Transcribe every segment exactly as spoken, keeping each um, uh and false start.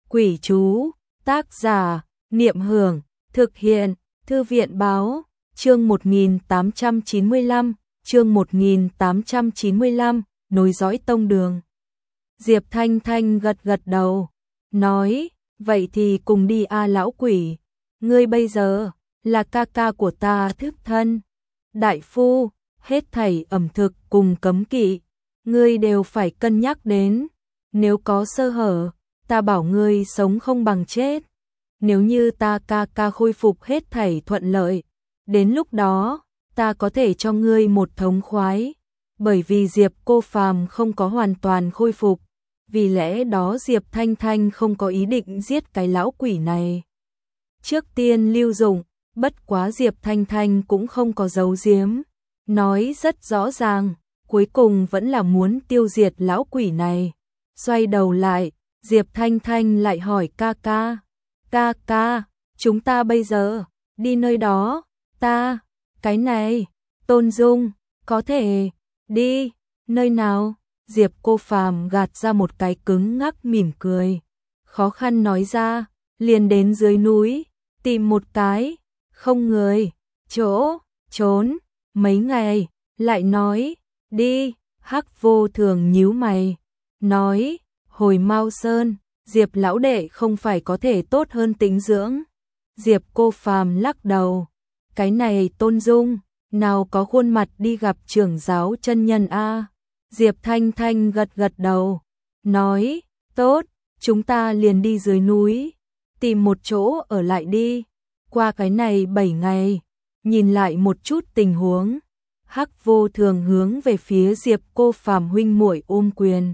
Quỷ chú, tác giả, Niệm Hưởng, thực hiện, Thư viện báo, chương một nghìn tám trăm chín mươi lăm, chương một nghìn tám trăm chín mươi lăm, nối dõi tông đường. Diệp Thanh Thanh gật gật đầu, nói, vậy thì cùng đi a lão quỷ, ngươi bây giờ là ca ca của ta thức thân. Đại phu, hết thảy ẩm thực cùng cấm kỵ, ngươi đều phải cân nhắc đến, nếu có sơ hở, ta bảo ngươi sống không bằng chết. Nếu như ta ca ca khôi phục hết thảy thuận lợi, đến lúc đó, ta có thể cho ngươi một thống khoái, bởi vì Diệp cô phàm không có hoàn toàn khôi phục, vì lẽ đó Diệp Thanh Thanh không có ý định giết cái lão quỷ này. Trước tiên lưu dụng, bất quá Diệp Thanh Thanh cũng không có giấu giếm, nói rất rõ ràng, cuối cùng vẫn là muốn tiêu diệt lão quỷ này. Xoay đầu lại, Diệp Thanh Thanh lại hỏi ca ca, ca ca, chúng ta bây giờ, đi nơi đó, ta, cái này, Tôn Dung, có thể, đi, nơi nào? Diệp cô phàm gạt ra một cái cứng ngắc mỉm cười, khó khăn nói ra, liền đến dưới núi, tìm một cái, không người, chỗ, trốn, mấy ngày, lại nói, đi, Hắc Vô Thường nhíu mày, nói, hồi Mao Sơn, Diệp lão đệ không phải có thể tốt hơn tĩnh dưỡng. Diệp cô phàm lắc đầu, cái này Tôn Dung, nào có khuôn mặt đi gặp trưởng giáo chân nhân a. Diệp Thanh Thanh gật gật đầu, nói, tốt, chúng ta liền đi dưới núi, tìm một chỗ ở lại đi, qua cái này bảy ngày, nhìn lại một chút tình huống. Hắc Vô Thường hướng về phía Diệp cô phàm huynh muội ôm quyền,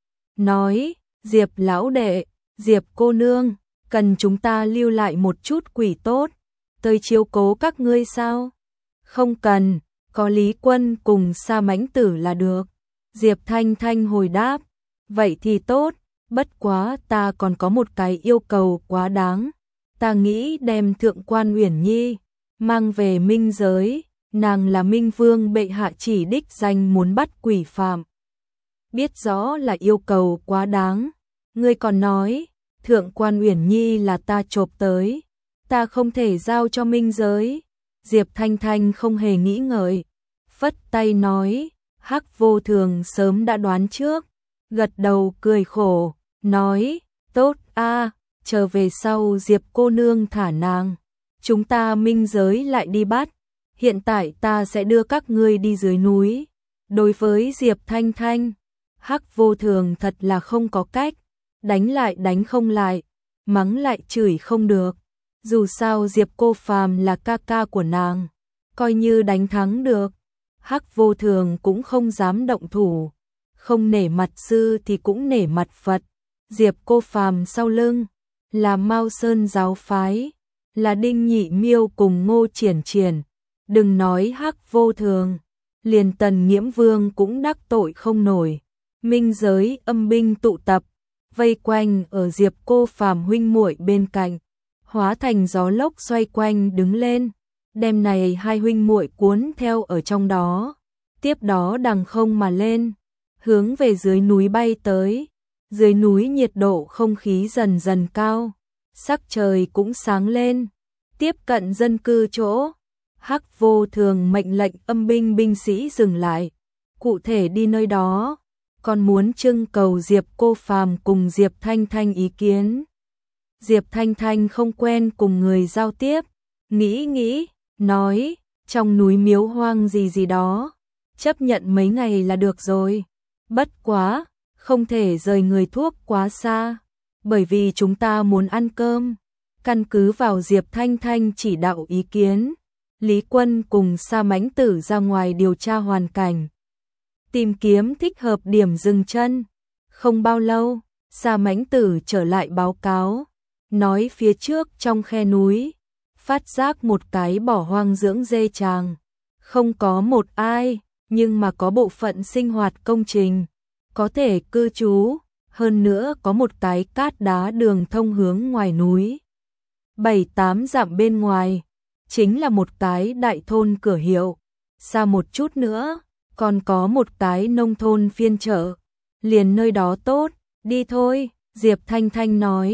nói, Diệp lão đệ, Diệp cô nương, cần chúng ta lưu lại một chút quỷ tốt, tới chiếu cố các ngươi sao? Không cần, có Lý Quân cùng Sa Mãnh Tử là được. Diệp Thanh Thanh hồi đáp, vậy thì tốt, bất quá ta còn có một cái yêu cầu quá đáng. Ta nghĩ đem Thượng quan Uyển Nhi mang về minh giới, nàng là Minh Vương bệ hạ chỉ đích danh muốn bắt quỷ phạm. Biết rõ là yêu cầu quá đáng, ngươi còn nói, Thượng quan Uyển Nhi là ta chộp tới, ta không thể giao cho minh giới. Diệp Thanh Thanh không hề nghĩ ngợi, phất tay nói, Hắc Vô Thường sớm đã đoán trước, gật đầu cười khổ, nói, tốt a, chờ về sau Diệp cô nương thả nàng, chúng ta minh giới lại đi bắt, hiện tại ta sẽ đưa các ngươi đi dưới núi. Đối với Diệp Thanh Thanh, Hắc Vô Thường thật là không có cách, đánh lại đánh không lại, mắng lại chửi không được. Dù sao Diệp cô phàm là ca ca của nàng, coi như đánh thắng được, Hắc Vô Thường cũng không dám động thủ, không nể mặt sư thì cũng nể mặt Phật. Diệp cô phàm sau lưng là Mao Sơn giáo phái, là Đinh Nhị Miêu cùng Ngô Triển Triển, đừng nói Hắc Vô Thường, liền Tần Nghiễm Vương cũng đắc tội không nổi. Minh giới âm binh tụ tập, vây quanh ở Diệp cô phàm huynh muội bên cạnh, hóa thành gió lốc xoay quanh đứng lên, đem này hai huynh muội cuốn theo ở trong đó, tiếp đó đằng không mà lên, hướng về dưới núi bay tới. Dưới núi nhiệt độ không khí dần dần cao, sắc trời cũng sáng lên, tiếp cận dân cư chỗ, Hắc Vô Thường mệnh lệnh âm binh binh sĩ dừng lại, cụ thể đi nơi đó, còn muốn trưng cầu Diệp cô phàm cùng Diệp Thanh Thanh ý kiến. Diệp Thanh Thanh không quen cùng người giao tiếp, nghĩ nghĩ, nói, trong núi miếu hoang gì gì đó, chấp nhận mấy ngày là được rồi, bất quá, không thể rời người thuốc quá xa, bởi vì chúng ta muốn ăn cơm. Căn cứ vào Diệp Thanh Thanh chỉ đạo ý kiến, Lý Quân cùng Sa Mãnh Tử ra ngoài điều tra hoàn cảnh, tìm kiếm thích hợp điểm dừng chân. Không bao lâu, Sa Mãnh Tử trở lại báo cáo, nói phía trước trong khe núi, phát giác một cái bỏ hoang dưỡng dê tràng, không có một ai, nhưng mà có bộ phận sinh hoạt công trình, có thể cư trú, hơn nữa có một cái cát đá đường thông hướng ngoài núi. Bảy tám dặm bên ngoài, chính là một cái đại thôn cửa hiệu, xa một chút nữa, còn có một cái nông thôn phiên chợ, liền nơi đó tốt, đi thôi, Diệp Thanh Thanh nói,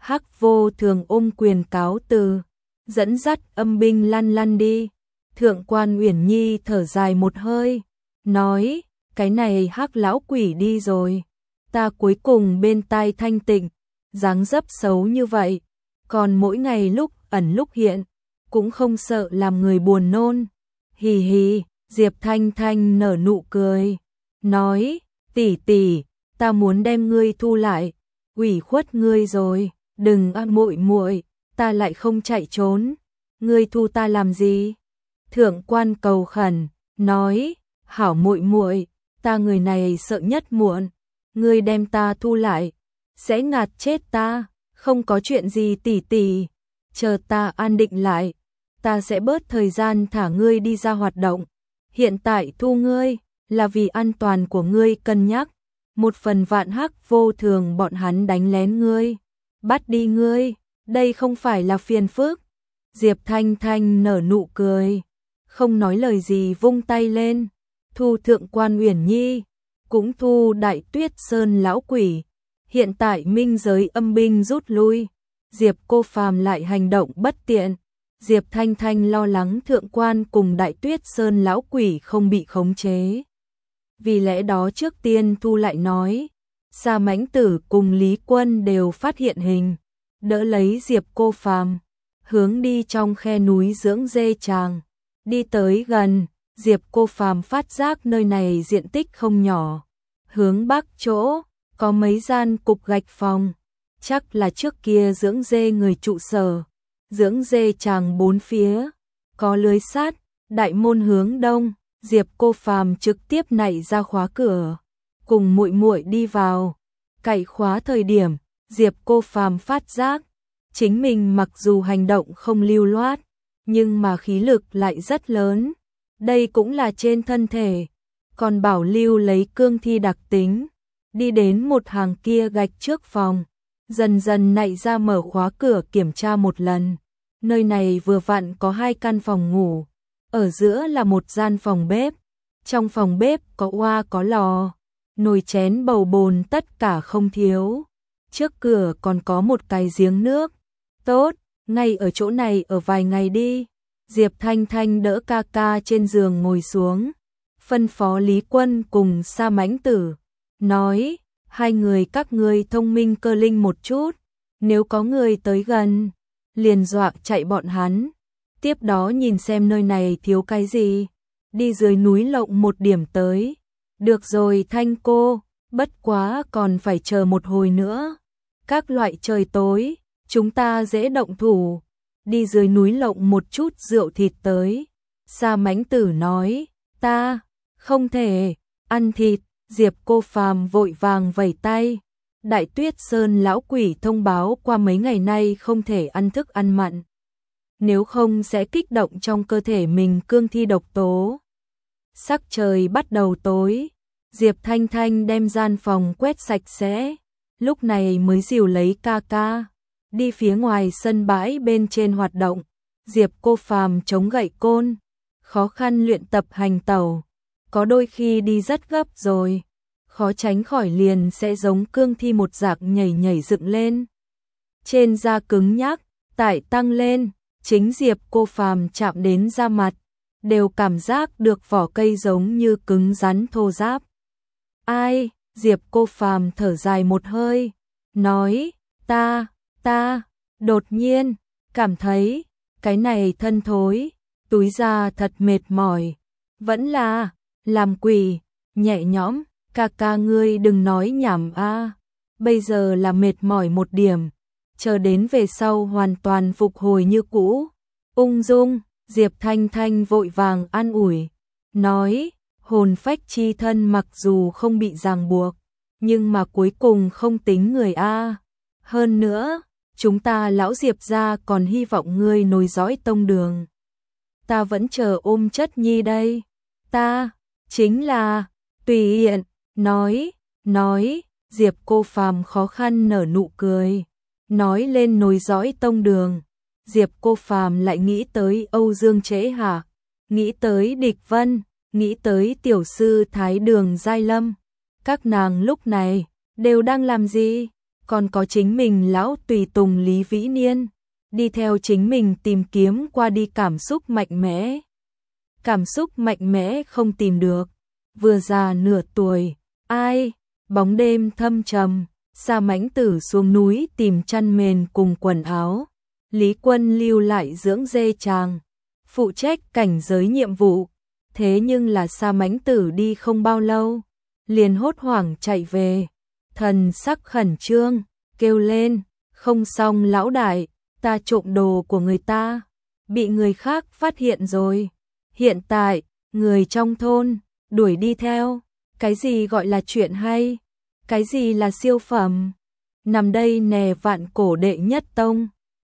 Hắc Vô Thường ôm quyền cáo từ, dẫn dắt âm binh lăn lăn đi. Thượng quan Uyển Nhi thở dài một hơi, nói, cái này Hắc lão quỷ đi rồi, ta cuối cùng bên tai thanh tịnh, dáng dấp xấu như vậy, còn mỗi ngày lúc ẩn lúc hiện, cũng không sợ làm người buồn nôn. Hì hì, Diệp Thanh Thanh nở nụ cười, nói, tỷ tỷ, ta muốn đem ngươi thu lại, ủy khuất ngươi rồi, đừng a muội muội, ta lại không chạy trốn, ngươi thu ta làm gì? Thượng quan cầu khẩn, nói, hảo muội muội, ta người này sợ nhất muộn, ngươi đem ta thu lại, sẽ ngạt chết ta, không có chuyện gì tỷ tỷ, chờ ta an định lại, ta sẽ bớt thời gian thả ngươi đi ra hoạt động, hiện tại thu ngươi, là vì an toàn của ngươi cân nhắc, một phần vạn Hắc Vô Thường bọn hắn đánh lén ngươi, bắt đi ngươi, đây không phải là phiền phức. Diệp Thanh Thanh nở nụ cười, không nói lời gì vung tay lên, thu Thượng quan Uyển Nhi, cũng thu Đại Tuyết Sơn lão quỷ. Hiện tại minh giới âm binh rút lui, Diệp Cô Phàm lại hành động bất tiện. Diệp Thanh Thanh lo lắng Thượng quan cùng Đại Tuyết Sơn lão quỷ không bị khống chế. Vì lẽ đó trước tiên thu lại nói, Sa Mãnh Tử cùng Lý Quân đều phát hiện hình, đỡ lấy Diệp Cô Phàm, hướng đi trong khe núi dưỡng dê tràng. Đi tới gần, Diệp Cô Phàm phát giác nơi này diện tích không nhỏ, hướng bắc chỗ có mấy gian cục gạch phòng, chắc là trước kia dưỡng dê người trụ sở. Dưỡng dê tràng bốn phía có lưới sắt, đại môn hướng đông, Diệp Cô Phàm trực tiếp nảy ra khóa cửa, cùng muội muội đi vào. Cậy khóa thời điểm, Diệp Cô Phàm phát giác, chính mình mặc dù hành động không lưu loát, nhưng mà khí lực lại rất lớn. Đây cũng là trên thân thể, còn bảo lưu lấy cương thi đặc tính. Đi đến một hàng kia gạch trước phòng, dần dần nảy ra mở khóa cửa kiểm tra một lần. Nơi này vừa vặn có hai căn phòng ngủ, ở giữa là một gian phòng bếp. Trong phòng bếp có oa có lò, nồi chén bầu bồn tất cả không thiếu. Trước cửa còn có một cái giếng nước. Tốt, ngay ở chỗ này ở vài ngày đi. Diệp Thanh Thanh đỡ ca ca trên giường ngồi xuống, phân phó Lý Quân cùng Sa Mãnh Tử, nói, hai người các ngươi thông minh cơ linh một chút, nếu có người tới gần, liền dọa chạy bọn hắn, tiếp đó nhìn xem nơi này thiếu cái gì, đi dưới núi lộng một điểm tới. Được rồi Thanh cô, bất quá còn phải chờ một hồi nữa, các loại trời tối, chúng ta dễ động thủ, đi dưới núi lộng một chút rượu thịt tới. Sa Mãnh Tử nói, ta không thể ăn thịt. Diệp Cô Phàm vội vàng vẩy tay, Đại Tuyết Sơn lão quỷ thông báo qua mấy ngày nay không thể ăn thức ăn mặn, nếu không sẽ kích động trong cơ thể mình cương thi độc tố. Sắc trời bắt đầu tối, Diệp Thanh Thanh đem gian phòng quét sạch sẽ, lúc này mới dìu lấy ca ca, đi phía ngoài sân bãi bên trên hoạt động. Diệp Cô Phàm chống gậy côn, khó khăn luyện tập hành tẩu. Có đôi khi đi rất gấp rồi, khó tránh khỏi liền sẽ giống cương thi một dạng nhảy nhảy dựng lên. Trên da cứng nhắc, tải tăng lên, chính Diệp Cô Phàm chạm đến da mặt, đều cảm giác được vỏ cây giống như cứng rắn thô ráp. Ai, Diệp Cô Phàm thở dài một hơi, nói, ta, ta, đột nhiên, cảm thấy, cái này thân thối, túi da thật mệt mỏi, vẫn là làm quỷ, nhẹ nhõm, ca ca ngươi đừng nói nhảm a, bây giờ là mệt mỏi một điểm, chờ đến về sau hoàn toàn phục hồi như cũ. Ung dung, Diệp Thanh Thanh vội vàng an ủi, nói, hồn phách chi thân mặc dù không bị ràng buộc, nhưng mà cuối cùng không tính người a. Hơn nữa, chúng ta lão Diệp gia còn hy vọng ngươi nối dõi tông đường. Ta vẫn chờ ôm chất nhi đây. Ta chính là tùy hiện, nói, nói, Diệp Cô Phàm khó khăn nở nụ cười, nói lên nối dõi tông đường. Diệp Cô Phàm lại nghĩ tới Âu Dương Trễ Hạ, nghĩ tới Địch Vân, nghĩ tới tiểu sư Thái Đường Giai Lâm. Các nàng lúc này đều đang làm gì? còn có chính mình lão tùy tùng Lý Vĩ Niên, đi theo chính mình tìm kiếm qua đi cảm xúc mạnh mẽ. Cảm xúc mạnh mẽ không tìm được, vừa già nửa tuổi, ai, bóng đêm thâm trầm, Sa Mãnh Tử xuống núi tìm chăn mền cùng quần áo, Lý Quân lưu lại dưỡng dê tràng, phụ trách cảnh giới nhiệm vụ, thế nhưng là Sa Mãnh Tử đi không bao lâu, liền hốt hoảng chạy về, thần sắc khẩn trương, kêu lên, không xong lão đại, ta trộm đồ của người ta, bị người khác phát hiện rồi, hiện tại, người trong thôn, đuổi đi theo, cái gì gọi là chuyện hay, cái gì là siêu phẩm, nằm đây nè vạn cổ đệ nhất tông.